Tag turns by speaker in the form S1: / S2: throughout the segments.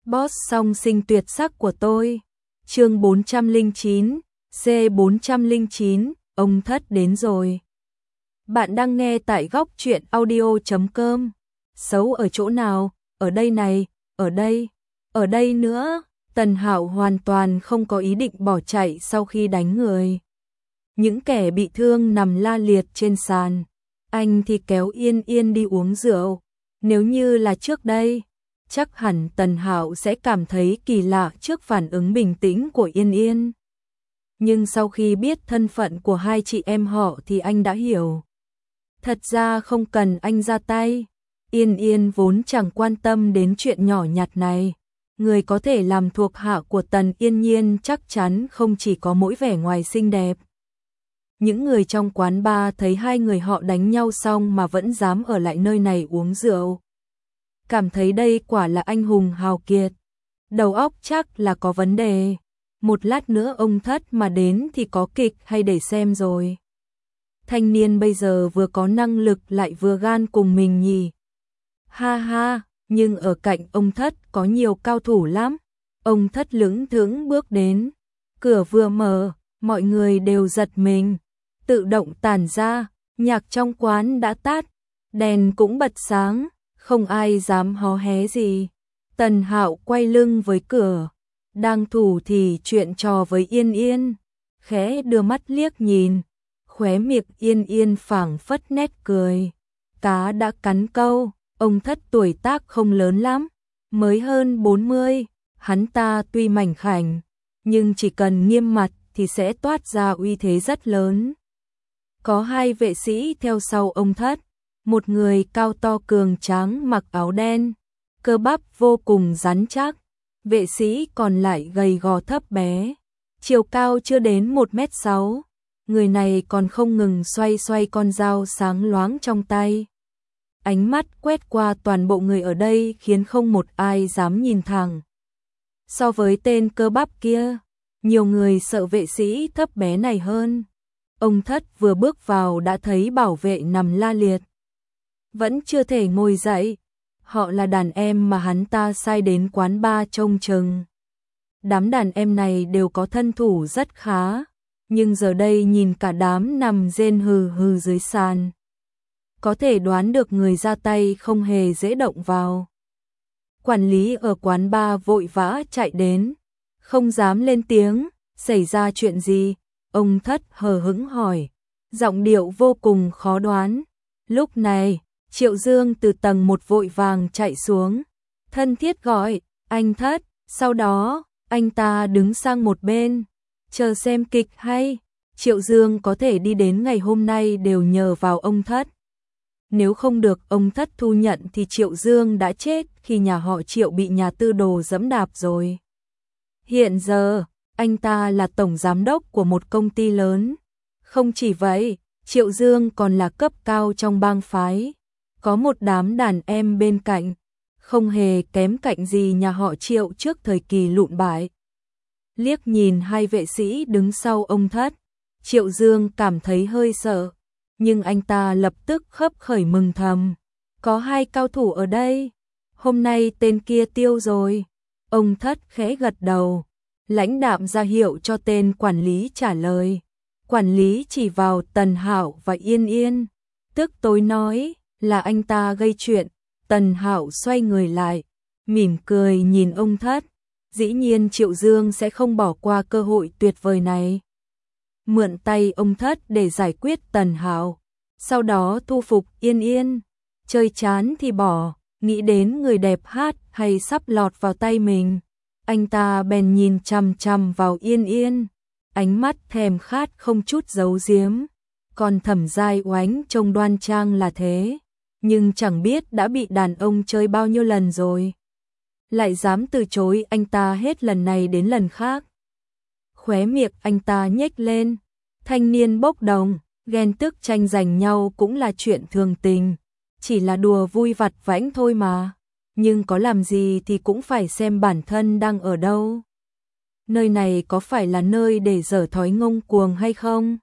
S1: Boss song sinh tuyệt sắc của tôi. Chương 409, C409, ông thất đến rồi. Bạn đang nghe tại góc truyện audio.com. Xấu ở chỗ nào? Ở đây này, ở đây nữa. Tần Hạo hoàn toàn không có ý định bỏ chạy sau khi đánh người. Những kẻ bị thương nằm la liệt trên sàn. Anh thì kéo Yên Yên đi uống rượu. Nếu như là trước đây, chắc hẳn Tần Hạo sẽ cảm thấy kỳ lạ trước phản ứng bình tĩnh của Yên Yên. Nhưng sau khi biết thân phận của hai chị em họ thì anh đã hiểu. Thật ra không cần anh ra tay. Yên Yên vốn chẳng quan tâm đến chuyện nhỏ nhặt này. Người có thể làm thuộc hạ của Tần Yên Nhiên chắc chắn không chỉ có mỗi vẻ ngoài xinh đẹp. Những người trong quán bar thấy hai người họ đánh nhau xong mà vẫn dám ở lại nơi này uống rượu. Cảm thấy đây quả là anh hùng hào kiệt. Đầu óc chắc là có vấn đề. Một lát nữa ông thất mà đến thì có kịch hay để xem rồi. Thanh niên bây giờ vừa có năng lực lại vừa gan cùng mình nhỉ. Ha ha, nhưng ở cạnh ông thất có nhiều cao thủ lắm. Ông thất lững thững bước đến. Cửa vừa mở, mọi người đều giật mình. Tự động tản ra, nhạc trong quán đã tắt. Đèn cũng bật sáng, không ai dám hó hé gì. Tần Hạo quay lưng với cửa. Đang thủ thì chuyện trò với Yên Yên. Khẽ đưa mắt liếc nhìn. Khóe miệng Yên Yên phảng phất nét cười. Cá đã cắn câu. Ông thất tuổi tác không lớn lắm, mới hơn 40, hắn ta tuy mảnh khảnh, nhưng chỉ cần nghiêm mặt thì sẽ toát ra uy thế rất lớn. Có hai vệ sĩ theo sau ông thất, một người cao to cường tráng mặc áo đen, cơ bắp vô cùng rắn chắc, vệ sĩ còn lại gầy gò thấp bé, chiều cao chưa đến 1m6, người này còn không ngừng xoay xoay con dao sáng loáng trong tay. Ánh mắt quét qua toàn bộ người ở đây khiến không một ai dám nhìn thẳng. So với tên cơ bắp kia, nhiều người sợ vệ sĩ thấp bé này hơn. Ông thất vừa bước vào đã thấy bảo vệ nằm la liệt. Vẫn chưa thể ngồi dậy. Họ là đàn em mà hắn ta sai đến quán bar trông chừng. Đám đàn em này đều có thân thủ rất khá, nhưng giờ đây nhìn cả đám nằm rên hừ hừ dưới sàn. Có thể đoán được người ra tay không hề dễ động vào. Quản lý ở quán bar vội vã chạy đến, không dám lên tiếng, xảy ra chuyện gì? Ông thất hờ hững hỏi, giọng điệu vô cùng khó đoán. Lúc này, Triệu Dương từ tầng 1 vội vàng chạy xuống, thân thiết gọi, anh thất, sau đó, anh ta đứng sang một bên, chờ xem kịch hay. Triệu Dương có thể đi đến ngày hôm nay đều nhờ vào ông thất. Nếu không được ông thất thu nhận thì Triệu Dương đã chết khi nhà họ Triệu bị nhà tư đồ giẫm đạp rồi. Hiện giờ, anh ta là tổng giám đốc của một công ty lớn. Không chỉ vậy, Triệu Dương còn là cấp cao trong bang phái. Có một đám đàn em bên cạnh, không hề kém cạnh gì nhà họ Triệu trước thời kỳ lụn bại. Liếc nhìn hai vệ sĩ đứng sau ông thất, Triệu Dương cảm thấy hơi sợ. Nhưng anh ta lập tức khấp khởi mừng thầm. Có hai cao thủ ở đây. Hôm nay tên kia tiêu rồi. Ông thất khẽ gật đầu. Lãnh đạm ra hiệu cho tên quản lý trả lời. Quản lý chỉ vào Tần Hạo và Yên Yên. Tức tối nói là anh ta gây chuyện. Tần Hạo xoay người lại, mỉm cười nhìn ông thất. Dĩ nhiên Triệu Dương sẽ không bỏ qua cơ hội tuyệt vời này. Mượn tay ông thất để giải quyết Tần Hạo, sau đó thu phục Yên Yên. Chơi chán thì bỏ, nghĩ đến người đẹp hát hay sắp lọt vào tay mình. Anh ta bèn nhìn chằm chằm vào Yên Yên, ánh mắt thèm khát không chút giấu giếm. Còn Thẩm Giai Oánh trông đoan trang là thế, nhưng chẳng biết đã bị đàn ông chơi bao nhiêu lần rồi. Lại dám từ chối anh ta hết lần này đến lần khác. Khóe miệng anh ta nhếch lên, thanh niên bốc đồng, ghen tức tranh giành nhau cũng là chuyện thường tình, chỉ là đùa vui vặt vãnh thôi mà, nhưng có làm gì thì cũng phải xem bản thân đang ở đâu. Nơi này có phải là nơi để dở thói ngông cuồng hay không?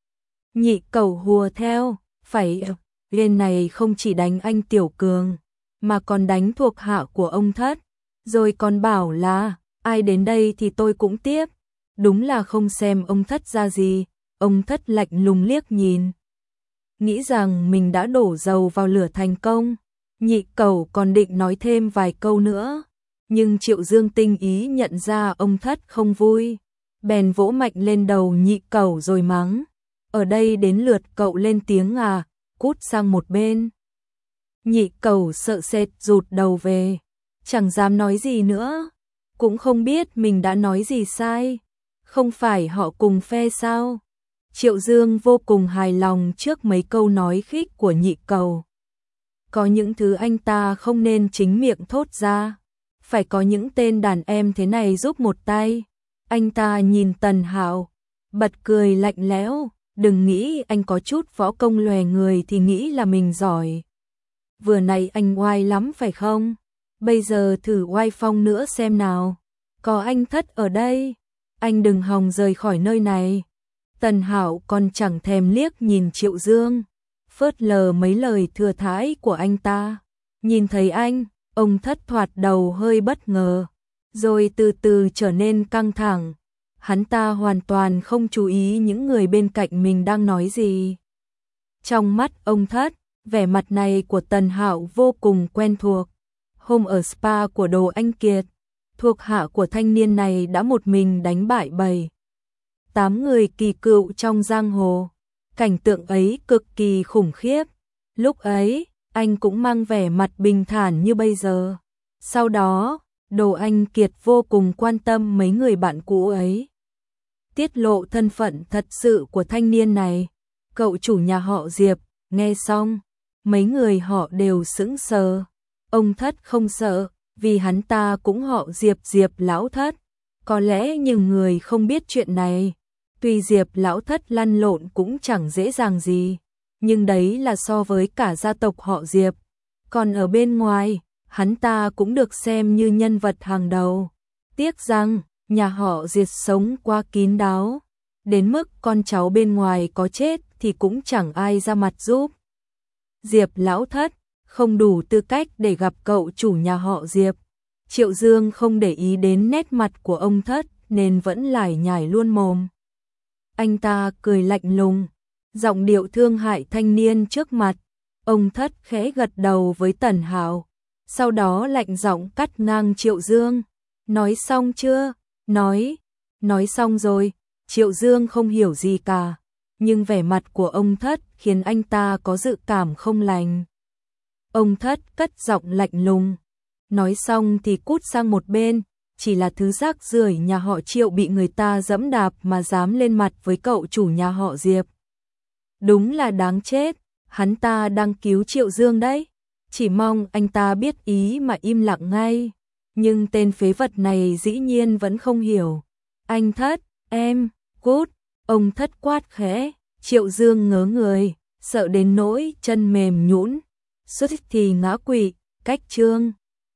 S1: Nhị cẩu hùa theo, phải, lên này không chỉ đánh anh Tiểu Cường, mà còn đánh thuộc hạ của ông thất. Rồi còn bảo là, ai đến đây thì tôi cũng tiếp. Đúng là không xem ông Thất ra gì, ông Thất lạnh lùng liếc nhìn. Nghĩ rằng mình đã đổ dầu vào lửa thành công. Nhị Cẩu còn định nói thêm vài câu nữa, nhưng Triệu Dương tinh ý nhận ra ông Thất không vui, bèn vỗ mạnh lên đầu Nhị Cẩu rồi mắng. Ở đây đến lượt cậu lên tiếng à, cút sang một bên. Nhị Cẩu sợ sệt rụt đầu về, chẳng dám nói gì nữa, cũng không biết mình đã nói gì sai, không phải họ cùng phe sao. Triệu Dương vô cùng hài lòng trước mấy câu nói khích của Nhị Cẩu. Có những thứ anh ta không nên chính miệng thốt ra, phải có những tên đàn em thế này giúp một tay. Anh ta nhìn Tần Hạo, bật cười lạnh lẽo, đừng nghĩ anh có chút võ công lòe người thì nghĩ là mình giỏi. Vừa nãy anh oai lắm phải không? Bây giờ thử oai phong nữa xem nào. Có anh Thất ở đây, anh đừng hòng rời khỏi nơi này. Tần Hạo còn chẳng thèm liếc nhìn Triệu Dương, phớt lờ mấy lời thừa thãi của anh ta. Nhìn thấy anh, ông Thất thoạt đầu hơi bất ngờ, rồi từ từ trở nên căng thẳng. Hắn ta hoàn toàn không chú ý những người bên cạnh mình đang nói gì. Trong mắt ông Thất, vẻ mặt này của Tần Hạo vô cùng quen thuộc. Hôm ở spa của Đồ Anh Kiệt, thuộc hạ của thanh niên này đã một mình đánh bại 7-8 người kỳ cựu trong giang hồ. Cảnh tượng ấy cực kỳ khủng khiếp. Lúc ấy, anh cũng mang vẻ mặt bình thản như bây giờ. Sau đó, Đồ Anh Kiệt vô cùng quan tâm mấy người bạn cũ ấy. Tiết lộ thân phận thật sự của thanh niên này. Cậu chủ nhà họ Diệp, nghe xong, mấy người họ đều sững sờ. Ông Thất không sợ, vì hắn ta cũng họ Diệp, Diệp lão Thất. Có lẽ nhiều người không biết chuyện này. Tuy Diệp lão Thất lăn lộn cũng chẳng dễ dàng gì, nhưng đấy là so với cả gia tộc họ Diệp. Còn ở bên ngoài, hắn ta cũng được xem như nhân vật hàng đầu. Tiếc rằng, nhà họ Diệp sống quá kín đáo, đến mức con cháu bên ngoài có chết thì cũng chẳng ai ra mặt giúp. Diệp lão Thất không đủ tư cách để gặp cậu chủ nhà họ Diệp. Triệu Dương không để ý đến nét mặt của ông Thất nên vẫn lải nhải luôn mồm. Anh ta cười lạnh lùng, giọng điệu thương hại thanh niên trước mặt. Ông Thất khẽ gật đầu với Tần Hạo, sau đó lạnh giọng cắt ngang Triệu Dương. Nói xong chưa? Nói xong rồi. Triệu Dương không hiểu gì cả, nhưng vẻ mặt của ông Thất khiến anh ta có dự cảm không lành. Ông Thất cất giọng lạnh lùng, nói xong thì cút sang một bên. Chỉ là thứ rác rưởi nhà họ Triệu bị người ta dẫm đạp mà dám lên mặt với cậu chủ nhà họ Diệp. Đúng là đáng chết, hắn ta đang cứu Triệu Dương đấy. Chỉ mong anh ta biết ý mà im lặng ngay. Nhưng tên phế vật này dĩ nhiên vẫn không hiểu. Anh Thất, em, cút, ông Thất quát khẽ. Triệu Dương ngớ người, sợ đến nỗi chân mềm nhũn, suýt thì ngã quỵ. Cách chương